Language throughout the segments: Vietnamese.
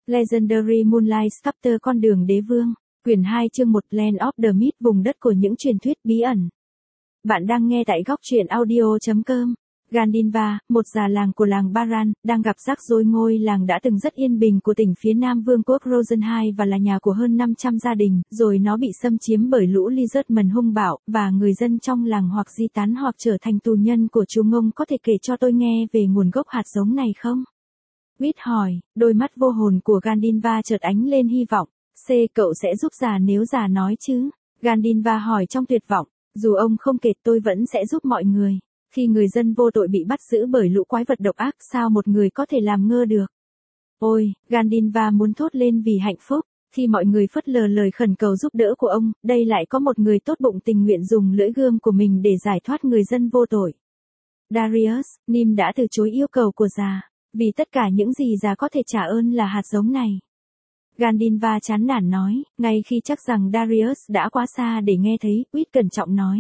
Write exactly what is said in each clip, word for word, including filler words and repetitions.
Legendary Moonlight Sculptor Con đường đế vương, quyển hai chương một Land of the Myth, vùng đất của những truyền thuyết bí ẩn. Bạn đang nghe tại góc truyện audio chấm com. Gandinva, một già làng của làng Baran, đang gặp rắc rối. Ngôi làng đã từng rất yên bình của tỉnh phía nam vương quốc Rosenheim và là nhà của hơn năm trăm gia đình, rồi nó bị xâm chiếm bởi lũ Lizardmen hung bạo, và người dân trong làng hoặc di tán hoặc trở thành tù nhân của chú Ngông. Có thể kể cho tôi nghe về nguồn gốc hạt giống này không? Whit hỏi, đôi mắt vô hồn của Gandinva chợt ánh lên hy vọng. C. Cậu sẽ giúp già nếu già nói chứ? Gandinva hỏi trong tuyệt vọng. Dù ông không kể, tôi vẫn sẽ giúp mọi người. Khi người dân vô tội bị bắt giữ bởi lũ quái vật độc ác, sao một người có thể làm ngơ được? Ôi, Gandinva muốn thốt lên vì hạnh phúc. Khi mọi người phớt lờ lời khẩn cầu giúp đỡ của ông, đây lại có một người tốt bụng tình nguyện dùng lưỡi gươm của mình để giải thoát người dân vô tội. Darius, Nim đã từ chối yêu cầu của già, vì tất cả những gì già có thể trả ơn là hạt giống này. Gandinva chán nản nói, ngay khi chắc rằng Darius đã quá xa để nghe thấy, Whit cẩn trọng nói.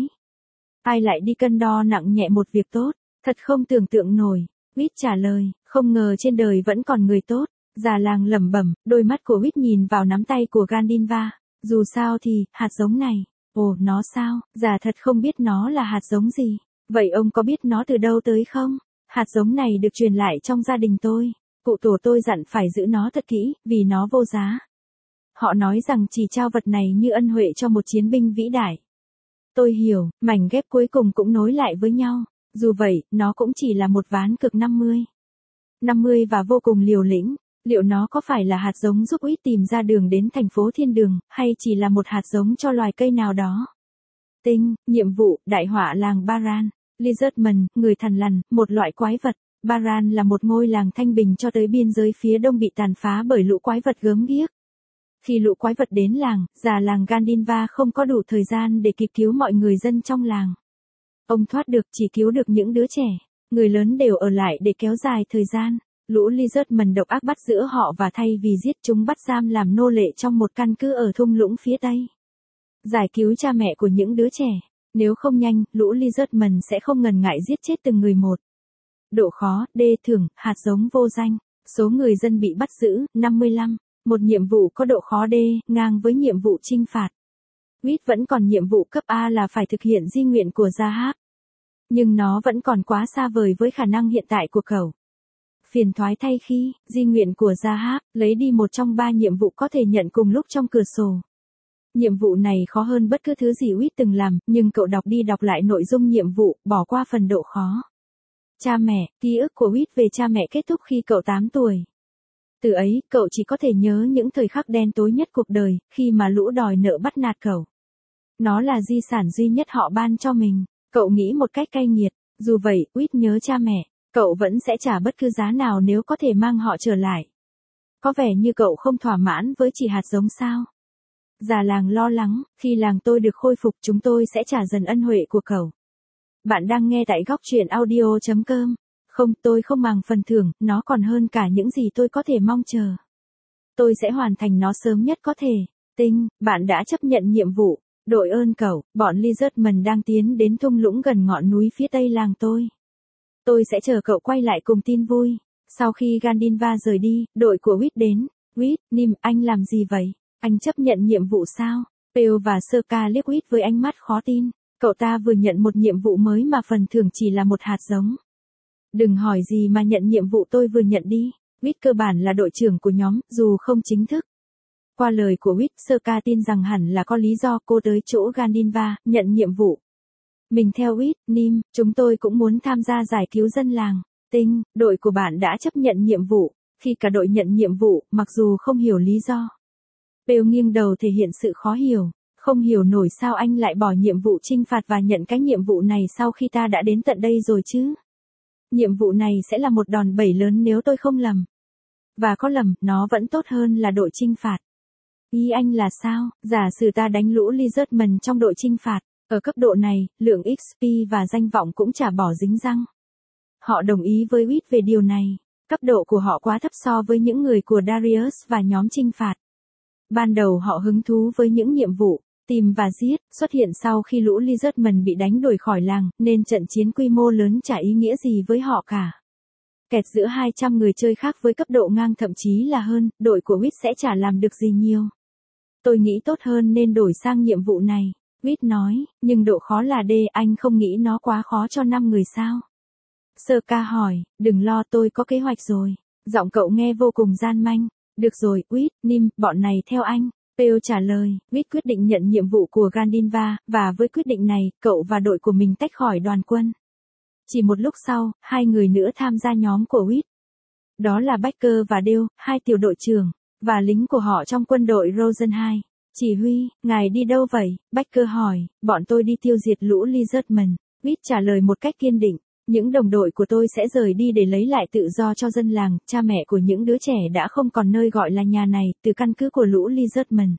Ai lại đi cân đo nặng nhẹ một việc tốt, thật không tưởng tượng nổi. Whit trả lời, không ngờ trên đời vẫn còn người tốt. Già làng lẩm bẩm, đôi mắt của Whit nhìn vào nắm tay của Gandinva. Dù sao thì, hạt giống này, ồ, nó sao, già thật không biết nó là hạt giống gì. Vậy ông có biết nó từ đâu tới không? Hạt giống này được truyền lại trong gia đình tôi. Cụ tổ tôi dặn phải giữ nó thật kỹ, vì nó vô giá. Họ nói rằng chỉ trao vật này như ân huệ cho một chiến binh vĩ đại. Tôi hiểu, mảnh ghép cuối cùng cũng nối lại với nhau. Dù vậy, nó cũng chỉ là một ván cược năm mươi. năm mươi và vô cùng liều lĩnh. Liệu nó có phải là hạt giống giúp Whit tìm ra đường đến thành phố thiên đường, hay chỉ là một hạt giống cho loài cây nào đó? Tinh, nhiệm vụ, đại họa làng Baran. Lizardmen, người thằn lằn, một loại quái vật. Baran là một ngôi làng thanh bình cho tới biên giới phía đông bị tàn phá bởi lũ quái vật gớm ghiếc. Khi lũ quái vật đến làng, già làng Gandinva không có đủ thời gian để kịp cứu mọi người dân trong làng. Ông thoát được, chỉ cứu được những đứa trẻ. Người lớn đều ở lại để kéo dài thời gian. Lũ Lizardmen độc ác bắt giữ họ và thay vì giết chúng bắt giam làm nô lệ trong một căn cứ ở thung lũng phía tây. Giải cứu cha mẹ của những đứa trẻ. Nếu không nhanh, lũ Lizardmen sẽ không ngần ngại giết chết từng người một. Độ khó, D thưởng, hạt giống vô danh. Số người dân bị bắt giữ, năm mươi lăm. Một nhiệm vụ có độ khó D, ngang với nhiệm vụ trinh phạt. Whit vẫn còn nhiệm vụ cấp A là phải thực hiện di nguyện của Zahab. Nhưng nó vẫn còn quá xa vời với khả năng hiện tại của cậu. Phiền toái thay khi, di nguyện của Zahab, lấy đi một trong ba nhiệm vụ có thể nhận cùng lúc trong cửa sổ. Nhiệm vụ này khó hơn bất cứ thứ gì Whit từng làm, nhưng cậu đọc đi đọc lại nội dung nhiệm vụ, bỏ qua phần độ khó. Cha mẹ, ký ức của Whit về cha mẹ kết thúc khi cậu tám tuổi. Từ ấy, cậu chỉ có thể nhớ những thời khắc đen tối nhất cuộc đời, khi mà lũ đòi nợ bắt nạt cậu. Nó là di sản duy nhất họ ban cho mình. Cậu nghĩ một cách cay nghiệt. Dù vậy, Whit nhớ cha mẹ. Cậu vẫn sẽ trả bất cứ giá nào nếu có thể mang họ trở lại. Có vẻ như cậu không thỏa mãn với chỉ hạt giống sao? Già làng lo lắng, khi làng tôi được khôi phục chúng tôi sẽ trả dần ân huệ của cậu. Bạn đang nghe tại góc truyện audio chấm com. Không, tôi không màng phần thưởng, nó còn hơn cả những gì tôi có thể mong chờ. Tôi sẽ hoàn thành nó sớm nhất có thể. Tinh, bạn đã chấp nhận nhiệm vụ. Đội ơn cậu, bọn Lizardmen đang tiến đến thung lũng gần ngọn núi phía tây làng tôi. Tôi sẽ chờ cậu quay lại cùng tin vui. Sau khi Gandinva rời đi, đội của Whit đến. Whit, Nim, anh làm gì vậy? Anh chấp nhận nhiệm vụ sao? Pale và Sơ-ca liếc Whit với ánh mắt khó tin. Cậu ta vừa nhận một nhiệm vụ mới mà phần thưởng chỉ là một hạt giống. Đừng hỏi gì mà nhận nhiệm vụ tôi vừa nhận đi. Whit cơ bản là đội trưởng của nhóm, dù không chính thức. Qua lời của Whit, Sơ-ca tin rằng hẳn là có lý do cô tới chỗ Gandinva, nhận nhiệm vụ. Mình theo Whit, Nim, chúng tôi cũng muốn tham gia giải cứu dân làng. Tinh, đội của bạn đã chấp nhận nhiệm vụ. Khi cả đội nhận nhiệm vụ, mặc dù không hiểu lý do. Pale nghiêng đầu thể hiện sự khó hiểu. Không hiểu nổi sao anh lại bỏ nhiệm vụ trinh phạt và nhận cái nhiệm vụ này sau khi ta đã đến tận đây rồi chứ. Nhiệm vụ này sẽ là một đòn bẩy lớn nếu tôi không lầm. Và có lầm, nó vẫn tốt hơn là đội trinh phạt. Ý anh là sao? Giả sử ta đánh lũ Lizardmen trong đội trinh phạt. Ở cấp độ này, lượng ích pê và danh vọng cũng chả bỏ dính răng. Họ đồng ý với Whit về điều này. Cấp độ của họ quá thấp so với những người của Darius và nhóm trinh phạt. Ban đầu họ hứng thú với những nhiệm vụ, tìm và giết, xuất hiện sau khi lũ Lizardmen bị đánh đuổi khỏi làng, nên trận chiến quy mô lớn chả ý nghĩa gì với họ cả. Kẹt giữa hai trăm người chơi khác với cấp độ ngang thậm chí là hơn, đội của Wit sẽ chả làm được gì nhiều. Tôi nghĩ tốt hơn nên đổi sang nhiệm vụ này. Wit nói, nhưng độ khó là D, anh không nghĩ nó quá khó cho năm người sao? Sơ ca hỏi, đừng lo tôi có kế hoạch rồi. Giọng cậu nghe vô cùng gian manh. Được rồi, Wit, Nim, bọn này theo anh. Peo trả lời, Wit quyết định nhận nhiệm vụ của Gandinva, và với quyết định này, cậu và đội của mình tách khỏi đoàn quân. Chỉ một lúc sau, hai người nữa tham gia nhóm của Wit. Đó là Baker và Dale, hai tiểu đội trưởng, và lính của họ trong quân đội Rosen hai. Chỉ huy, ngài đi đâu vậy? Baker hỏi, bọn tôi đi tiêu diệt lũ Lizardmen. Wit trả lời một cách kiên định, những đồng đội của tôi sẽ rời đi để lấy lại tự do cho dân làng, cha mẹ của những đứa trẻ đã không còn nơi gọi là nhà này, từ căn cứ của lũ Lizardmen.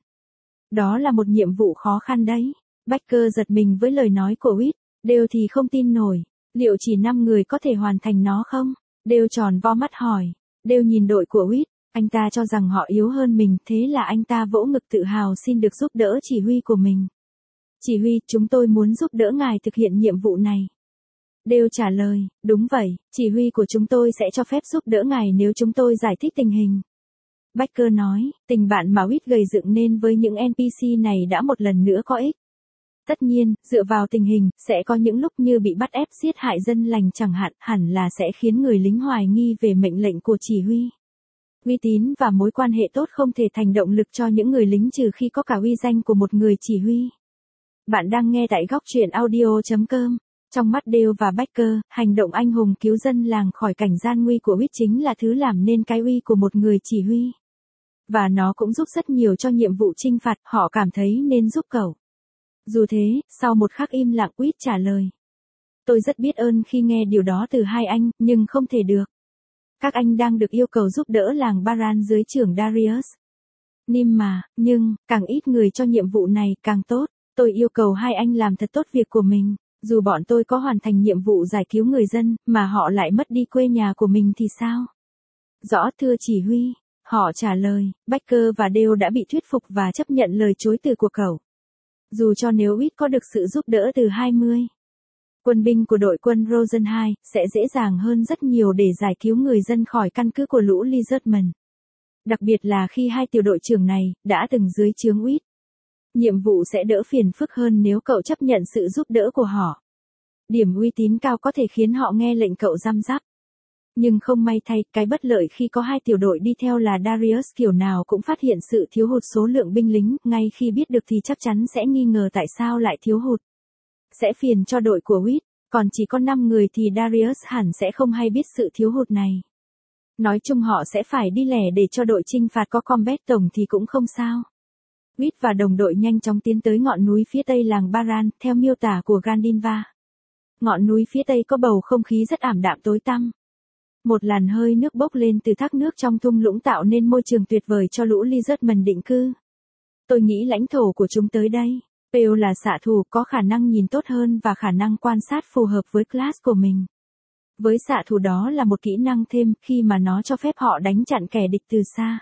Đó là một nhiệm vụ khó khăn đấy. Baker giật mình với lời nói của Wit, Dale thì không tin nổi. Liệu chỉ năm người có thể hoàn thành nó không? Dale tròn vo mắt hỏi. Dale nhìn đội của Wit, anh ta cho rằng họ yếu hơn mình, thế là anh ta vỗ ngực tự hào xin được giúp đỡ chỉ huy của mình. Chỉ huy, chúng tôi muốn giúp đỡ ngài thực hiện nhiệm vụ này. Dale trả lời, đúng vậy, chỉ huy của chúng tôi sẽ cho phép giúp đỡ ngài nếu chúng tôi giải thích tình hình. Baker nói, tình bạn mà Wit gầy dựng nên với những en pê xê này đã một lần nữa có ích. Tất nhiên, dựa vào tình hình, sẽ có những lúc như bị bắt ép giết hại dân lành chẳng hạn, hẳn là sẽ khiến người lính hoài nghi về mệnh lệnh của chỉ huy. Uy tín và mối quan hệ tốt không thể thành động lực cho những người lính trừ khi có cả uy danh của một người chỉ huy. Bạn đang nghe tại góc truyện audio chấm com. Trong mắt Dale và Baker, hành động anh hùng cứu dân làng khỏi cảnh gian nguy của Wit chính là thứ làm nên cái uy của một người chỉ huy. Và nó cũng giúp rất nhiều cho nhiệm vụ chinh phạt, họ cảm thấy nên giúp cậu. Dù thế, sau một khắc im lặng, Wit trả lời. Tôi rất biết ơn khi nghe điều đó từ hai anh, nhưng không thể được. Các anh đang được yêu cầu giúp đỡ làng Baran dưới trưởng Darius. Nim mà, nhưng, càng ít người cho nhiệm vụ này càng tốt. Tôi yêu cầu hai anh làm thật tốt việc của mình. Dù bọn tôi có hoàn thành nhiệm vụ giải cứu người dân, mà họ lại mất đi quê nhà của mình thì sao? Rõ thưa chỉ huy. Họ trả lời, Baker và Dale đã bị thuyết phục và chấp nhận lời chối từ của cậu. Dù cho nếu Wit có được sự giúp đỡ từ hai mươi quân binh của đội quân Rosen hai, sẽ dễ dàng hơn rất nhiều để giải cứu người dân khỏi căn cứ của lũ Lizardmen. Đặc biệt là khi hai tiểu đội trưởng này, đã từng dưới trướng Wit. Nhiệm vụ sẽ đỡ phiền phức hơn nếu cậu chấp nhận sự giúp đỡ của họ. Điểm uy tín cao có thể khiến họ nghe lệnh cậu răm rắp. Nhưng không may thay, cái bất lợi khi có hai tiểu đội đi theo là Darius kiểu nào cũng phát hiện sự thiếu hụt số lượng binh lính, ngay khi biết được thì chắc chắn sẽ nghi ngờ tại sao lại thiếu hụt. Sẽ phiền cho đội của Wit, còn chỉ có năm người thì Darius hẳn sẽ không hay biết sự thiếu hụt này. Nói chung họ sẽ phải đi lẻ để cho đội chinh phạt có combat tổng thì cũng không sao. Wit và đồng đội nhanh chóng tiến tới ngọn núi phía tây làng Baran, theo miêu tả của Gandinva. Ngọn núi phía tây có bầu không khí rất ảm đạm tối tăm. Một làn hơi nước bốc lên từ thác nước trong thung lũng tạo nên môi trường tuyệt vời cho lũ Lizardmen định cư. Tôi nghĩ lãnh thổ của chúng tới đây. Peo là xạ thủ có khả năng nhìn tốt hơn và khả năng quan sát phù hợp với class của mình. Với xạ thủ đó là một kỹ năng thêm khi mà nó cho phép họ đánh chặn kẻ địch từ xa.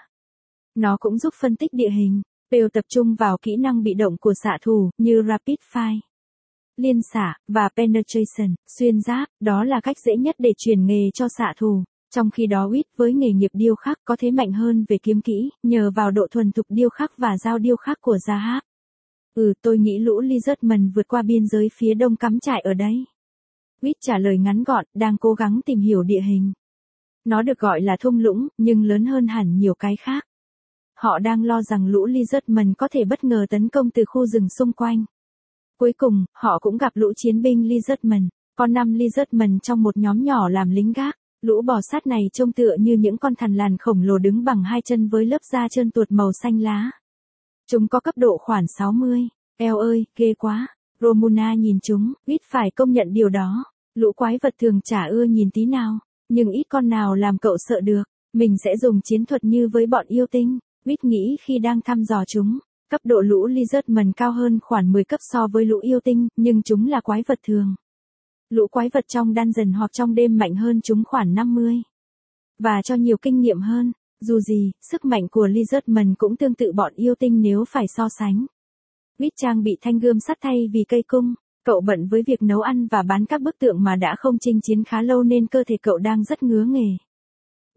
Nó cũng giúp phân tích địa hình. Peo tập trung vào kỹ năng bị động của xạ thủ như Rapid Fire, liên xạ, và Penetration, xuyên giáp, đó là cách dễ nhất để truyền nghề cho xạ thủ. Trong khi đó Wit với nghề nghiệp điêu khắc có thế mạnh hơn về kiếm kỹ, nhờ vào độ thuần thục điêu khắc và dao điêu khắc của Zahab. Ừ, tôi nghĩ lũ Lizardmen vượt qua biên giới phía đông cắm trại ở đấy. Wit trả lời ngắn gọn, đang cố gắng tìm hiểu địa hình. Nó được gọi là thung lũng, nhưng lớn hơn hẳn nhiều cái khác. Họ đang lo rằng lũ Lizardmen có thể bất ngờ tấn công từ khu rừng xung quanh. Cuối cùng, họ cũng gặp lũ chiến binh Lizardmen, có năm Lizardmen trong một nhóm nhỏ làm lính gác. Lũ bò sát này trông tựa như những con thằn lằn khổng lồ đứng bằng hai chân với lớp da trơn tuột màu xanh lá. Chúng có cấp độ khoảng sáu mươi. Eo ơi, ghê quá. Romuna nhìn chúng, Wit phải công nhận điều đó. Lũ quái vật thường chả ưa nhìn tí nào, nhưng ít con nào làm cậu sợ được. Mình sẽ dùng chiến thuật như với bọn yêu tinh, Wit nghĩ khi đang thăm dò chúng. Cấp độ lũ Lizardmen cao hơn khoảng mười cấp so với lũ yêu tinh, nhưng chúng là quái vật thường. Lũ quái vật trong dungeon hoặc trong đêm mạnh hơn chúng khoảng năm mươi. Và cho nhiều kinh nghiệm hơn. Dù gì, sức mạnh của Lizardmen cũng tương tự bọn yêu tinh nếu phải so sánh. Wit trang bị thanh gươm sắt thay vì cây cung. Cậu bận với việc nấu ăn và bán các bức tượng mà đã không chinh chiến khá lâu nên cơ thể cậu đang rất ngứa nghề.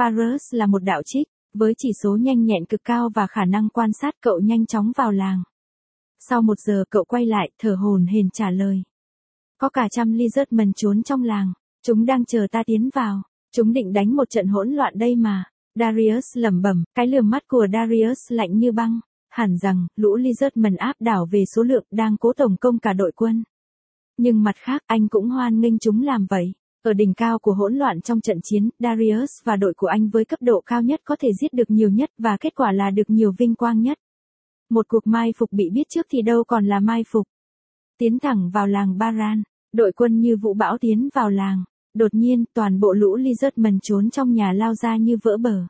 Varus là một đạo trích, với chỉ số nhanh nhẹn cực cao và khả năng quan sát, cậu nhanh chóng vào làng. Sau một giờ cậu quay lại, thở hổn hển trả lời. Có cả trăm Lizardmen trốn trong làng. Chúng đang chờ ta tiến vào. Chúng định đánh một trận hỗn loạn đây mà. Darius lẩm bẩm, cái lườm mắt của Darius lạnh như băng. Hẳn rằng, lũ Lizardmen áp đảo về số lượng đang cố tổng công cả đội quân. Nhưng mặt khác, anh cũng hoan nghênh chúng làm vậy. Ở đỉnh cao của hỗn loạn trong trận chiến, Darius và đội của anh với cấp độ cao nhất có thể giết được nhiều nhất và kết quả là được nhiều vinh quang nhất. Một cuộc mai phục bị biết trước thì đâu còn là mai phục. Tiến thẳng vào làng Baran, đội quân như vũ bão tiến vào làng. Đột nhiên, toàn bộ lũ Lizardmen trốn trong nhà lao ra như vỡ bờ.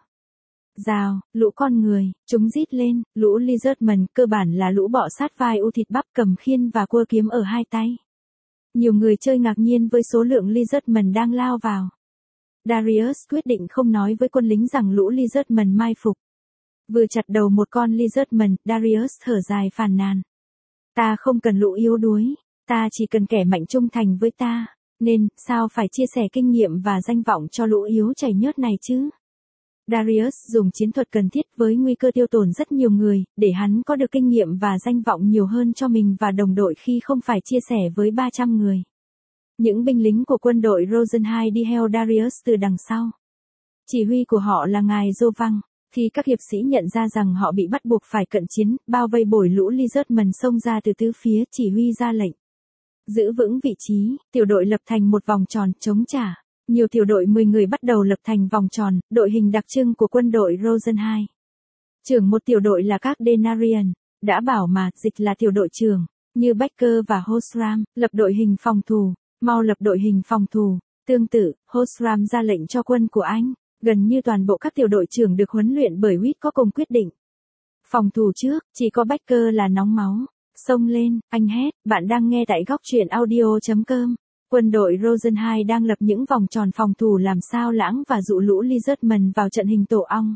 Rào, lũ con người, chúng rít lên, lũ Lizardmen cơ bản là lũ bọ sát vai u thịt bắp cầm khiên và cua kiếm ở hai tay. Nhiều người chơi ngạc nhiên với số lượng Lizardmen đang lao vào. Darius quyết định không nói với quân lính rằng lũ Lizardmen mai phục. Vừa chặt đầu một con Lizardmen, Darius thở dài phàn nàn. Ta không cần lũ yếu đuối, ta chỉ cần kẻ mạnh trung thành với ta, nên, sao phải chia sẻ kinh nghiệm và danh vọng cho lũ yếu chảy nhớt này chứ? Darius dùng chiến thuật cần thiết với nguy cơ tiêu tổn rất nhiều người, để hắn có được kinh nghiệm và danh vọng nhiều hơn cho mình và đồng đội khi không phải chia sẻ với ba trăm người. Những binh lính của quân đội Rosenheim đi theo Darius từ đằng sau. Chỉ huy của họ là ngài Jovang. Khi các hiệp sĩ nhận ra rằng họ bị bắt buộc phải cận chiến, bao vây bổi lũ Lizardmen xông ra từ tứ phía, chỉ huy ra lệnh. Giữ vững vị trí, tiểu đội lập thành một vòng tròn, chống trả. Nhiều tiểu đội mười người bắt đầu lập thành vòng tròn, đội hình đặc trưng của quân đội Rosenheim. Trưởng một tiểu đội là các Denarian, đã bảo mà, dịch là tiểu đội trưởng, như Becker và Hosram, lập đội hình phòng thủ, mau lập đội hình phòng thủ. Tương tự, Hosram ra lệnh cho quân của anh. Gần như toàn bộ các tiểu đội trưởng được huấn luyện bởi Witt có cùng quyết định. Phòng thủ trước, chỉ có Becker là nóng máu. Xông lên, anh hét, bạn đang nghe tại góc truyện audio chấm com. Quân đội Rosenheim đang lập những vòng tròn phòng thủ làm sao lãng và dụ lũ Lizardmen vào trận hình tổ ong.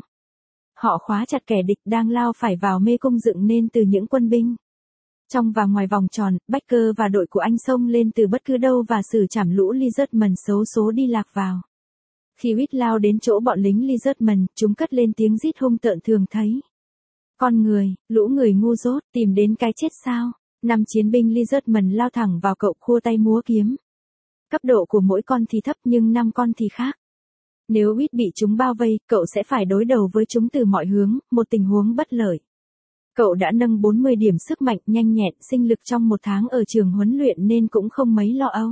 Họ khóa chặt kẻ địch đang lao phải vào mê cung dựng nên từ những quân binh. Trong và ngoài vòng tròn, Becker và đội của anh xông lên từ bất cứ đâu và xử trảm lũ Lizardmen xấu số đi lạc vào. Khi Witt lao đến chỗ bọn lính Lizardmen, chúng cất lên tiếng rít hung tợn thường thấy. Con người, lũ người ngu dốt, tìm đến cái chết sao? Năm chiến binh Lizardmen lao thẳng vào cậu khua tay múa kiếm. Cấp độ của mỗi con thì thấp nhưng năm con thì khác. Nếu Witt bị chúng bao vây, cậu sẽ phải đối đầu với chúng từ mọi hướng, một tình huống bất lợi. Cậu đã nâng bốn mươi điểm sức mạnh nhanh nhẹn sinh lực trong một tháng ở trường huấn luyện nên cũng không mấy lo âu.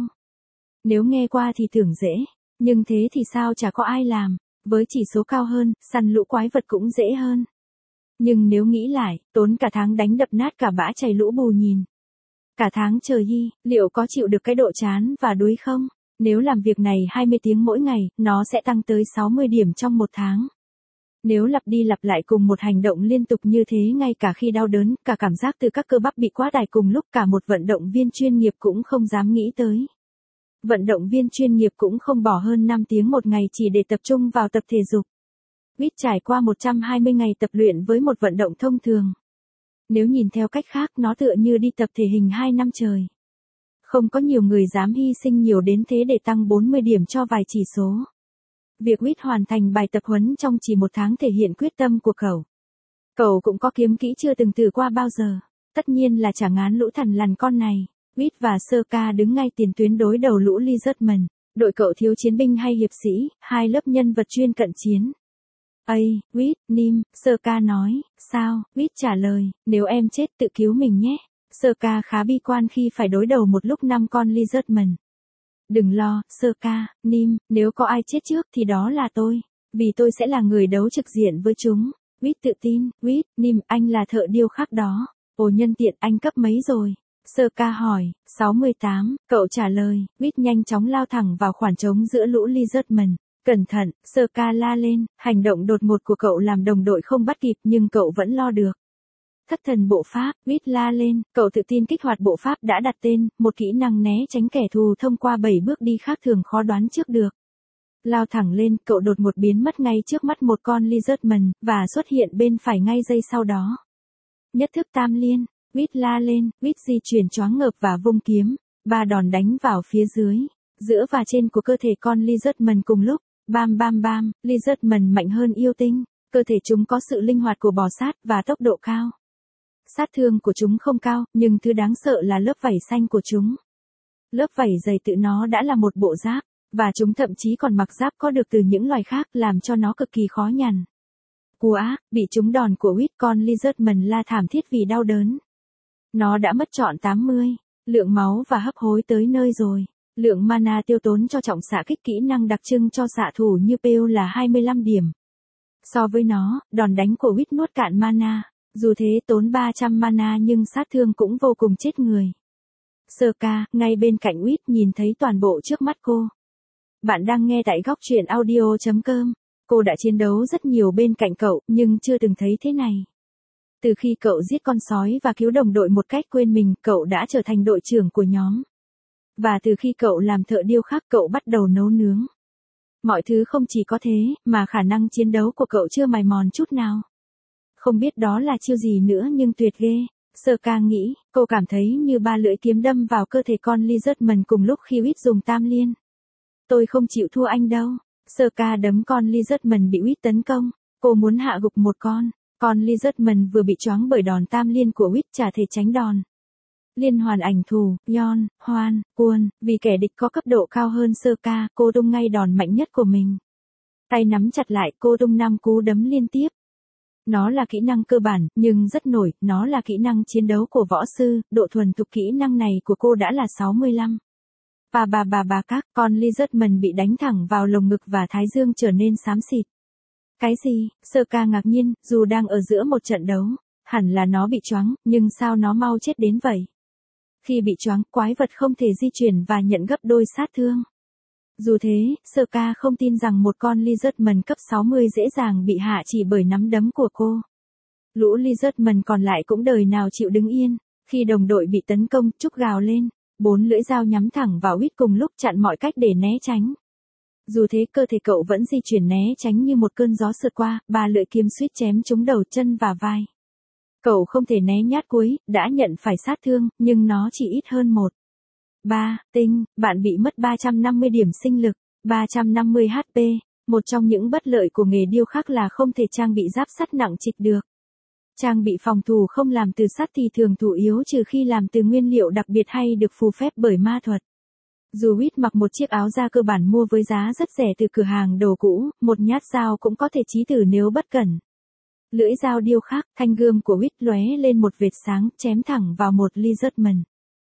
Nếu nghe qua thì tưởng dễ, nhưng thế thì sao chả có ai làm, với chỉ số cao hơn, săn lũ quái vật cũng dễ hơn. Nhưng nếu nghĩ lại, tốn cả tháng đánh đập nát cả bã chày lũ bù nhìn. Cả tháng chờ Yi, liệu có chịu được cái độ chán và đuối không? Nếu làm việc này hai mươi tiếng mỗi ngày, nó sẽ tăng tới sáu mươi điểm trong một tháng. Nếu lặp đi lặp lại cùng một hành động liên tục như thế ngay cả khi đau đớn, cả cảm giác từ các cơ bắp bị quá tải cùng lúc cả một vận động viên chuyên nghiệp cũng không dám nghĩ tới. Vận động viên chuyên nghiệp cũng không bỏ hơn năm tiếng một ngày chỉ để tập trung vào tập thể dục. Witt trải qua một trăm hai mươi ngày tập luyện với một vận động thông thường. Nếu nhìn theo cách khác nó tựa như đi tập thể hình hai năm trời. Không có nhiều người dám hy sinh nhiều đến thế để tăng bốn mươi điểm cho vài chỉ số. Việc Witt hoàn thành bài tập huấn trong chỉ một tháng thể hiện quyết tâm của cậu. Cậu cũng có kiếm kỹ chưa từng thử qua bao giờ. Tất nhiên là chả ngán lũ thằn lằn con này. Witt và Sơ-ca đứng ngay tiền tuyến đối đầu lũ Lizardmen. Đội cậu thiếu chiến binh hay hiệp sĩ, hai lớp nhân vật chuyên cận chiến. Ây, Witt, Nim, Sơ-ca nói, sao? Witt trả lời, nếu em chết tự cứu mình nhé. Sơ-ca khá bi quan khi phải đối đầu một lúc năm con Lizardmen. Đừng lo, Sơ-ca, Nim, nếu có ai chết trước thì đó là tôi. Vì tôi sẽ là người đấu trực diện với chúng. Witt tự tin, Witt, Nim, anh là thợ điêu khắc đó. Ồ nhân tiện anh cấp mấy rồi? Sơ-ca hỏi, sáu mươi tám, cậu trả lời, Witt nhanh chóng lao thẳng vào khoảng trống giữa lũ Lizardmen. Cẩn thận, Sơ-ca la lên, hành động đột ngột của cậu làm đồng đội không bắt kịp nhưng cậu vẫn lo được. Thất thần bộ pháp, Witt la lên, cậu tự tin kích hoạt bộ pháp đã đặt tên, một kỹ năng né tránh kẻ thù thông qua bảy bước đi khác thường khó đoán trước được. Lao thẳng lên, cậu đột ngột biến mất ngay trước mắt một con Lizardmen, và xuất hiện bên phải ngay giây sau đó. Nhất thức tam liên, Witt la lên, Witt di chuyển choáng ngợp và vung kiếm, ba đòn đánh vào phía dưới, giữa và trên của cơ thể con Lizardmen cùng lúc. Bam bam bam, Lizardman mạnh hơn yêu tinh. Cơ thể chúng có sự linh hoạt của bò sát và tốc độ cao. Sát thương của chúng không cao, nhưng thứ đáng sợ là lớp vảy xanh của chúng. Lớp vảy dày tự nó đã là một bộ giáp, và chúng thậm chí còn mặc giáp có được từ những loài khác làm cho nó cực kỳ khó nhằn. Quá, bị trúng đòn của Wit, con Lizardman la thảm thiết vì đau đớn. Nó đã mất trọn tám mươi lượng máu và hấp hối tới nơi rồi. Lượng mana tiêu tốn cho trọng xạ kích kỹ năng đặc trưng cho xạ thủ như Pale là hai mươi lăm điểm. So với nó, đòn đánh của Wit nuốt cạn mana. Dù thế tốn ba trăm mana nhưng sát thương cũng vô cùng chết người. Sơ-ca, ngay bên cạnh Wit nhìn thấy toàn bộ trước mắt cô. Bạn đang nghe tại góc truyện audio chấm com. Cô đã chiến đấu rất nhiều bên cạnh cậu, nhưng chưa từng thấy thế này. Từ khi cậu giết con sói và cứu đồng đội một cách quên mình, cậu đã trở thành đội trưởng của nhóm. Và từ khi cậu làm thợ điêu khắc, cậu bắt đầu nấu nướng. Mọi thứ không chỉ có thế, mà khả năng chiến đấu của cậu chưa mài mòn chút nào. Không biết đó là chiêu gì nữa nhưng tuyệt ghê. Sơ-ca nghĩ, cô cảm thấy như ba lưỡi kiếm đâm vào cơ thể con Lizardman cùng lúc khi Wit dùng tam liên. Tôi không chịu thua anh đâu. Sơ-ca đấm con Lizardman bị Wit tấn công. Cô muốn hạ gục một con. Con Lizardman vừa bị choáng bởi đòn tam liên của Wit chả thể tránh đòn. Liên hoàn ảnh thù, Yon, Hoan, Cuôn, vì kẻ địch có cấp độ cao hơn Sơ-ca, cô tung ngay đòn mạnh nhất của mình. Tay nắm chặt lại, cô tung năm cú đấm liên tiếp. Nó là kỹ năng cơ bản, nhưng rất nổi, nó là kỹ năng chiến đấu của võ sư, độ thuần thục kỹ năng này của cô đã là sáu mươi lăm. Bà bà bà bà các, con Lizardman bị đánh thẳng vào lồng ngực và thái dương trở nên xám xịt. Cái gì? Sơ-ca ngạc nhiên, dù đang ở giữa một trận đấu, hẳn là nó bị choáng, nhưng sao nó mau chết đến vậy? Khi bị choáng, quái vật không thể di chuyển và nhận gấp đôi sát thương. Dù thế, Sơ-ca không tin rằng một con Lizardman cấp sáu mươi dễ dàng bị hạ chỉ bởi nắm đấm của cô. Lũ Lizardman còn lại cũng đời nào chịu đứng yên. Khi đồng đội bị tấn công, Trúc gào lên. Bốn lưỡi dao nhắm thẳng vào Wit cùng lúc chặn mọi cách để né tránh. Dù thế cơ thể cậu vẫn di chuyển né tránh như một cơn gió sượt qua, ba lưỡi kiếm suýt chém trúng đầu, chân và vai. Cậu không thể né nhát cuối, đã nhận phải sát thương, nhưng nó chỉ ít hơn một. ba. Tinh, bạn bị mất ba trăm năm mươi điểm sinh lực, ba trăm năm mươi hát pê. Một trong những bất lợi của nghề điêu khắc là không thể trang bị giáp sắt nặng trịch được. Trang bị phòng thủ không làm từ sắt thì thường thủ yếu trừ khi làm từ nguyên liệu đặc biệt hay được phù phép bởi ma thuật. Dù Wit mặc một chiếc áo da cơ bản mua với giá rất rẻ từ cửa hàng đồ cũ, một nhát dao cũng có thể chí tử nếu bất cẩn. Lưỡi dao điêu khắc, thanh gươm của Wit lóe lên một vệt sáng, chém thẳng vào một Lizardman.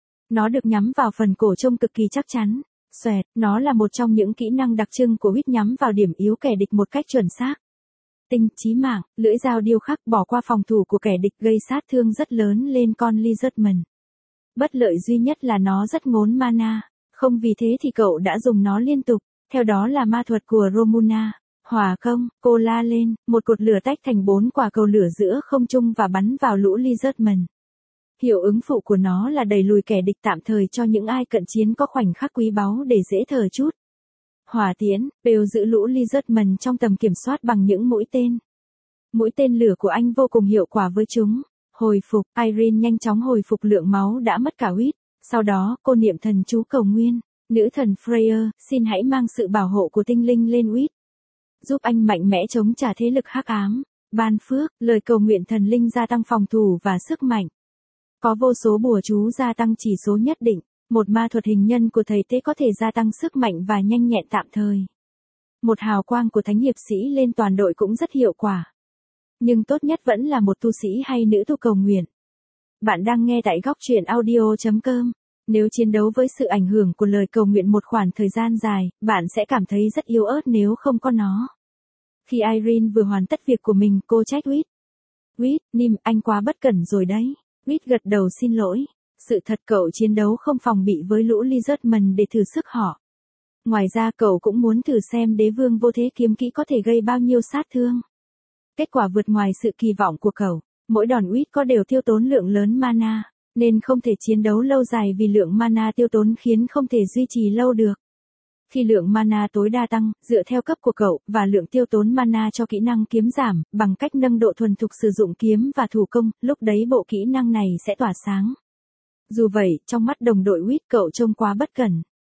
Nó được nhắm vào phần cổ trông cực kỳ chắc chắn. Xoẹt, nó là một trong những kỹ năng đặc trưng của Wit nhắm vào điểm yếu kẻ địch một cách chuẩn xác. Tinh, chí mạng, lưỡi dao điêu khắc bỏ qua phòng thủ của kẻ địch gây sát thương rất lớn lên con Lizardman. Bất lợi duy nhất là nó rất ngốn mana. Không vì thế thì cậu đã dùng nó liên tục. Theo đó là ma thuật của Romuna. Hỏa công, cô la lên, một cột lửa tách thành bốn quả cầu lửa giữa không trung và bắn vào lũ Lizardman. Hiệu ứng phụ của nó là đẩy lùi kẻ địch tạm thời cho những ai cận chiến có khoảnh khắc quý báu để dễ thở chút. Hỏa tiễn, Pale giữ lũ Lizardman trong tầm kiểm soát bằng những mũi tên. Mũi tên lửa của anh vô cùng hiệu quả với chúng. Hồi phục, Irene nhanh chóng hồi phục lượng máu đã mất cả Wit. Sau đó, cô niệm thần chú cầu nguyên. Nữ thần Freya, xin hãy mang sự bảo hộ của tinh linh lên Wit. Giúp anh mạnh mẽ chống trả thế lực hắc ám. Ban phước, lời cầu nguyện thần linh gia tăng phòng thủ và sức mạnh. Có vô số bùa chú gia tăng chỉ số nhất định. Một ma thuật hình nhân của thầy tế có thể gia tăng sức mạnh và nhanh nhẹn tạm thời. Một hào quang của thánh hiệp sĩ lên toàn đội cũng rất hiệu quả. Nhưng tốt nhất vẫn là một tu sĩ hay nữ tu cầu nguyện. Bạn đang nghe tại góc truyện audio chấm com. Nếu chiến đấu với sự ảnh hưởng của lời cầu nguyện một khoảng thời gian dài, bạn sẽ cảm thấy rất yếu ớt nếu không có nó. Khi Irene vừa hoàn tất việc của mình, cô trách Wit. Wit, Nim, anh quá bất cẩn rồi đấy. Wit gật đầu xin lỗi. Sự thật cậu chiến đấu không phòng bị với lũ Lizardman để thử sức họ. Ngoài ra cậu cũng muốn thử xem đế vương vô thế kiếm kỹ có thể gây bao nhiêu sát thương. Kết quả vượt ngoài sự kỳ vọng của cậu. Mỗi đòn Wit có đều tiêu tốn lượng lớn mana, nên không thể chiến đấu lâu dài vì lượng mana tiêu tốn khiến không thể duy trì lâu được. Khi lượng mana tối đa tăng, dựa theo cấp của cậu, và lượng tiêu tốn mana cho kỹ năng kiếm giảm, bằng cách nâng độ thuần thục sử dụng kiếm và thủ công, lúc đấy bộ kỹ năng này sẽ tỏa sáng. Dù vậy, trong mắt đồng đội Wit cậu trông quá bất cẩn.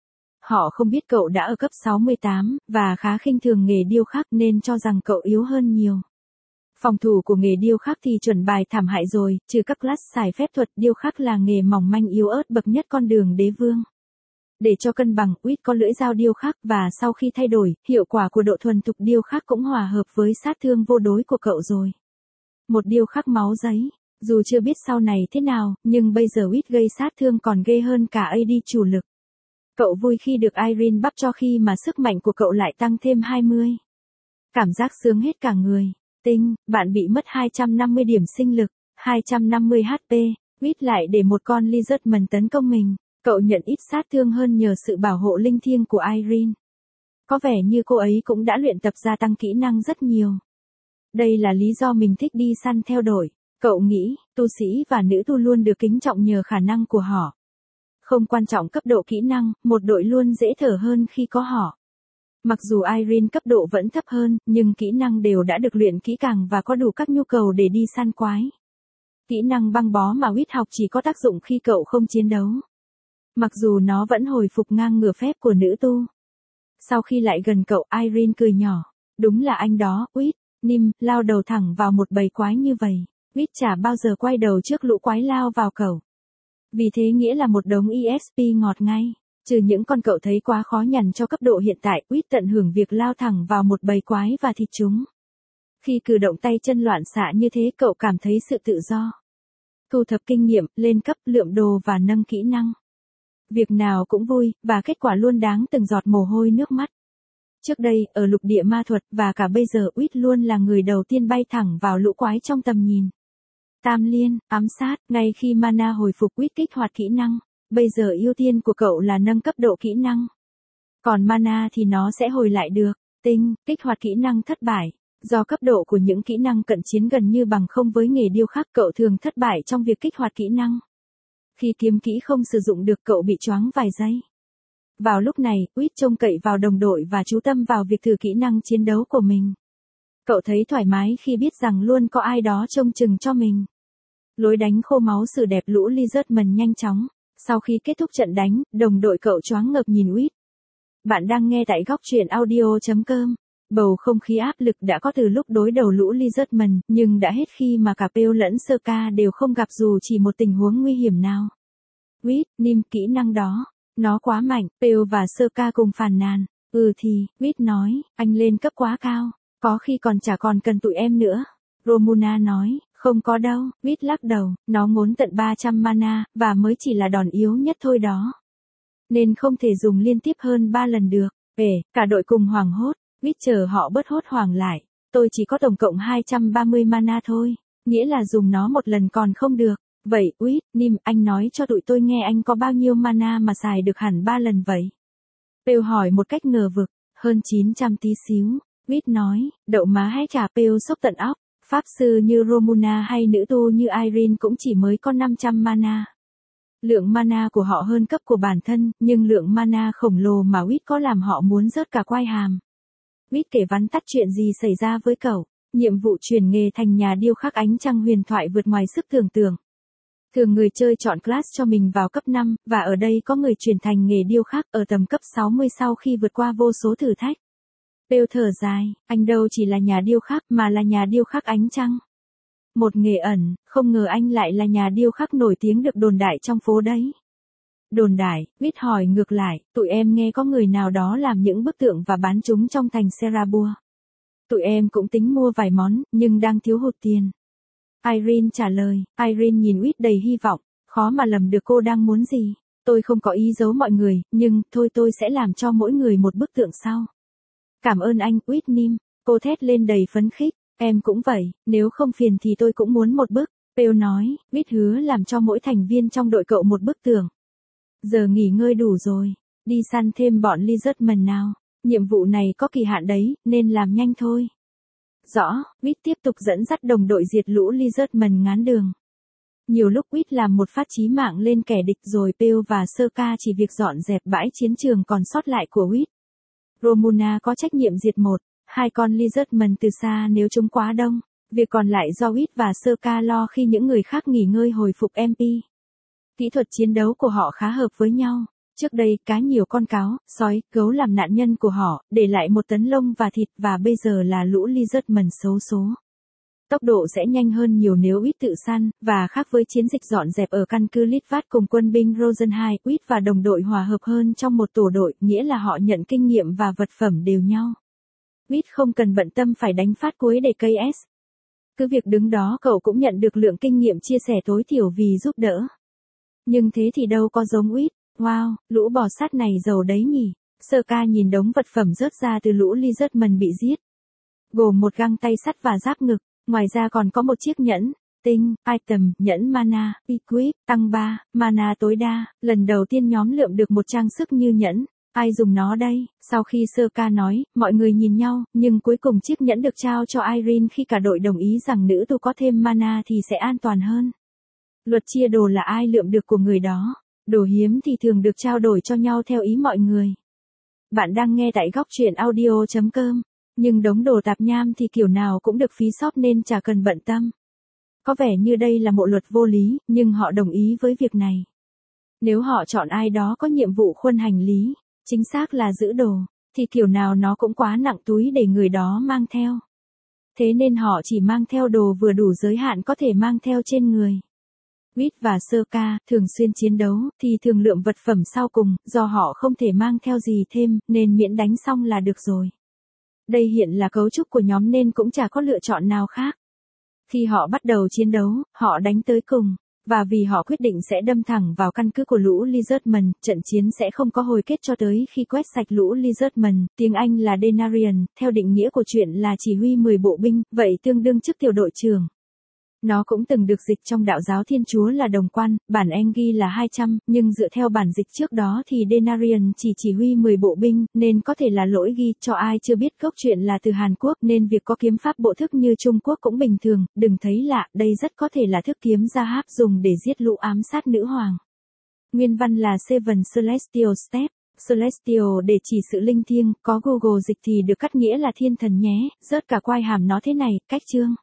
Họ không biết cậu đã ở cấp sáu mươi tám, và khá khinh thường nghề điêu khắc nên cho rằng cậu yếu hơn nhiều. Phòng thủ của nghề điêu khắc thì chuẩn bài thảm hại rồi, trừ các class xài phép thuật, điêu khắc là nghề mỏng manh yếu ớt bậc nhất con đường đế vương. Để cho cân bằng, Wit có lưỡi dao điêu khắc và sau khi thay đổi, hiệu quả của độ thuần thục điêu khắc cũng hòa hợp với sát thương vô đối của cậu rồi. Một điêu khắc máu giấy, dù chưa biết sau này thế nào, nhưng bây giờ Wit gây sát thương còn ghê hơn cả a đê chủ lực. Cậu vui khi được Irene bắp cho khi mà sức mạnh của cậu lại tăng thêm hai mươi. Cảm giác sướng hết cả người. Tinh, bạn bị mất hai trăm năm mươi điểm sinh lực, hai trăm năm mươi hát pê, Wit lại để một con Lizardman tấn công mình. Cậu nhận ít sát thương hơn nhờ sự bảo hộ linh thiêng của Irene. Có vẻ như cô ấy cũng đã luyện tập gia tăng kỹ năng rất nhiều. Đây là lý do mình thích đi săn theo đội. Cậu nghĩ, tu sĩ và nữ tu luôn được kính trọng nhờ khả năng của họ. Không quan trọng cấp độ kỹ năng, một đội luôn dễ thở hơn khi có họ. Mặc dù Irene cấp độ vẫn thấp hơn, nhưng kỹ năng đều đã được luyện kỹ càng và có đủ các nhu cầu để đi săn quái. Kỹ năng băng bó mà Wit học chỉ có tác dụng khi cậu không chiến đấu. Mặc dù nó vẫn hồi phục ngang ngửa phép của nữ tu. Sau khi lại gần cậu, Irene cười nhỏ. Đúng là anh đó, Wit. Nim, lao đầu thẳng vào một bầy quái như vậy. Wit chả bao giờ quay đầu trước lũ quái lao vào cậu. Vì thế nghĩa là một đống e ét pê ngọt ngay. Trừ những con cậu thấy quá khó nhằn cho cấp độ hiện tại, Wit tận hưởng việc lao thẳng vào một bầy quái và thịt chúng. Khi cử động tay chân loạn xạ như thế cậu cảm thấy sự tự do. Thu thập kinh nghiệm, lên cấp, lượm đồ và nâng kỹ năng. Việc nào cũng vui, và kết quả luôn đáng từng giọt mồ hôi nước mắt. Trước đây, ở lục địa ma thuật, và cả bây giờ Wit luôn là người đầu tiên bay thẳng vào lũ quái trong tầm nhìn. Tam liên, ám sát, ngay khi mana hồi phục Wit kích hoạt kỹ năng. Bây giờ ưu tiên của cậu là nâng cấp độ kỹ năng. Còn mana thì nó sẽ hồi lại được. Tinh, kích hoạt kỹ năng thất bại. Do cấp độ của những kỹ năng cận chiến gần như bằng không với nghề điêu khắc, cậu thường thất bại trong việc kích hoạt kỹ năng. Khi kiếm kỹ không sử dụng được cậu bị choáng vài giây. Vào lúc này, Wit trông cậy vào đồng đội và chú tâm vào việc thử kỹ năng chiến đấu của mình. Cậu thấy thoải mái khi biết rằng luôn có ai đó trông chừng cho mình. Lối đánh khô máu xử đẹp lũ Lizardman nhanh chóng. Sau khi kết thúc trận đánh, đồng đội cậu choáng ngợp nhìn Wit. Bạn đang nghe tại góc truyện audio chấm com. Bầu không khí áp lực đã có từ lúc đối đầu lũ Lizardman, nhưng đã hết khi mà cả Pale lẫn Sơ-ca đều không gặp dù chỉ một tình huống nguy hiểm nào. Wit, Nim, kỹ năng đó. Nó quá mạnh, Pale và Sơ-ca cùng phàn nàn. Ừ thì, Wit nói, anh lên cấp quá cao. Có khi còn chả còn cần tụi em nữa. Romuna nói, không có đâu, Wit lắc đầu, nó ngốn tận ba trăm mana, và mới chỉ là đòn yếu nhất thôi đó. Nên không thể dùng liên tiếp hơn ba lần được. Ể, cả đội cùng hoảng hốt, Wit chờ họ bớt hốt hoảng lại. Tôi chỉ có tổng cộng hai trăm ba mươi mana thôi, nghĩa là dùng nó một lần còn không được. Vậy, Wit, Nim, anh nói cho tụi tôi nghe anh có bao nhiêu mana mà xài được hẳn ba lần vậy? Pale hỏi một cách ngờ vực, hơn chín trăm tí xíu. Wit nói, đậu má hét trả Pale sốc tận óc. Pháp sư như Romuna hay nữ tu như Irene cũng chỉ mới có năm trăm mana. Lượng mana của họ hơn cấp của bản thân, nhưng lượng mana khổng lồ mà Wit có làm họ muốn rớt cả quai hàm. Wit kể vắn tắt chuyện gì xảy ra với cậu. Nhiệm vụ chuyển nghề thành nhà điêu khắc ánh trăng huyền thoại vượt ngoài sức tưởng tượng. Thường người chơi chọn class cho mình vào cấp năm, và ở đây có người chuyển thành nghề điêu khắc ở tầm cấp sáu mươi sau khi vượt qua vô số thử thách. Pale thở dài, anh đâu chỉ là nhà điêu khắc mà là nhà điêu khắc ánh trăng. Một nghề ẩn, không ngờ anh lại là nhà điêu khắc nổi tiếng được đồn đại trong phố đấy. Đồn đại, Wit hỏi ngược lại, tụi em nghe có người nào đó làm những bức tượng và bán chúng trong thành Serabua. Tụi em cũng tính mua vài món, nhưng đang thiếu hụt tiền. Irene trả lời, Irene nhìn Wit đầy hy vọng, khó mà lầm được cô đang muốn gì. Tôi không có ý giấu mọi người, nhưng thôi tôi sẽ làm cho mỗi người một bức tượng sau. Cảm ơn anh, Wit Nim. Cô thét lên đầy phấn khích. Em cũng vậy, nếu không phiền thì tôi cũng muốn một bức. Pale nói, Wit hứa làm cho mỗi thành viên trong đội cậu một bức tượng. Giờ nghỉ ngơi đủ rồi. Đi săn thêm bọn Lizardman nào. Nhiệm vụ này có kỳ hạn đấy, nên làm nhanh thôi. Rõ, Wit tiếp tục dẫn dắt đồng đội diệt lũ Lizardman ngán đường. Nhiều lúc Wit làm một phát chí mạng lên kẻ địch rồi Pale và Sơ-ca chỉ việc dọn dẹp bãi chiến trường còn sót lại của Wit. Romuna có trách nhiệm diệt một, hai con Lizardman từ xa nếu chúng quá đông. Việc còn lại do Wit và Sơ-ca lo khi những người khác nghỉ ngơi hồi phục em pê. Kỹ thuật chiến đấu của họ khá hợp với nhau. Trước đây, cá nhiều con cáo, sói, gấu làm nạn nhân của họ, để lại một tấn lông và thịt và bây giờ là lũ lizardman xấu số. Tốc độ sẽ nhanh hơn nhiều nếu Uýt tự săn, và khác với chiến dịch dọn dẹp ở căn cứ Litvát cùng quân binh Rosenheim, Uýt và đồng đội hòa hợp hơn trong một tổ đội, nghĩa là họ nhận kinh nghiệm và vật phẩm đều nhau. Uýt không cần bận tâm phải đánh phát cuối để cây S. Cứ việc đứng đó cậu cũng nhận được lượng kinh nghiệm chia sẻ tối thiểu vì giúp đỡ. Nhưng thế thì đâu có giống Uýt. Wow, lũ bò sát này giàu đấy nhỉ. Sơ ca nhìn đống vật phẩm rớt ra từ lũ lizardman bị giết. Gồm một găng tay sắt và giáp ngực. Ngoài ra còn có một chiếc nhẫn, tinh, item, nhẫn mana, equip, tăng ba, mana tối đa, lần đầu tiên nhóm lượm được một trang sức như nhẫn, ai dùng nó đây, sau khi sơ ca nói, mọi người nhìn nhau, nhưng cuối cùng chiếc nhẫn được trao cho Irene khi cả đội đồng ý rằng nữ tu có thêm mana thì sẽ an toàn hơn. Luật chia đồ là ai lượm được của người đó, đồ hiếm thì thường được trao đổi cho nhau theo ý mọi người. Bạn đang nghe tại góc truyện audio chấm com. Nhưng đống đồ tạp nham thì kiểu nào cũng được phí shop nên chả cần bận tâm. Có vẻ như đây là một luật vô lý, nhưng họ đồng ý với việc này. Nếu họ chọn ai đó có nhiệm vụ khuân hành lý, chính xác là giữ đồ, thì kiểu nào nó cũng quá nặng túi để người đó mang theo. Thế nên họ chỉ mang theo đồ vừa đủ giới hạn có thể mang theo trên người. Uýt và Sơ ca, thường xuyên chiến đấu, thì thường lượm vật phẩm sau cùng, do họ không thể mang theo gì thêm, nên miễn đánh xong là được rồi. Đây hiện là cấu trúc của nhóm nên cũng chả có lựa chọn nào khác. Khi họ bắt đầu chiến đấu, họ đánh tới cùng, và vì họ quyết định sẽ đâm thẳng vào căn cứ của lũ lizardman, trận chiến sẽ không có hồi kết cho tới khi quét sạch lũ lizardman, tiếng Anh là Denarian, theo định nghĩa của chuyện là chỉ huy mười bộ binh, vậy tương đương chức tiểu đội trưởng. Nó cũng từng được dịch trong đạo giáo Thiên Chúa là đồng quan, bản Anh ghi là hai trăm, nhưng dựa theo bản dịch trước đó thì Denarian chỉ chỉ huy mười bộ binh, nên có thể là lỗi ghi, cho ai chưa biết gốc truyện là từ Hàn Quốc nên việc có kiếm pháp bộ thức như Trung Quốc cũng bình thường, đừng thấy lạ, đây rất có thể là thức kiếm Rahab dùng để giết lũ ám sát nữ hoàng. Nguyên văn là Seven Celestial Steps, Celestial để chỉ sự linh thiêng, có Google dịch thì được cắt nghĩa là thiên thần nhé, rớt cả quai hàm nó thế này, cách chương.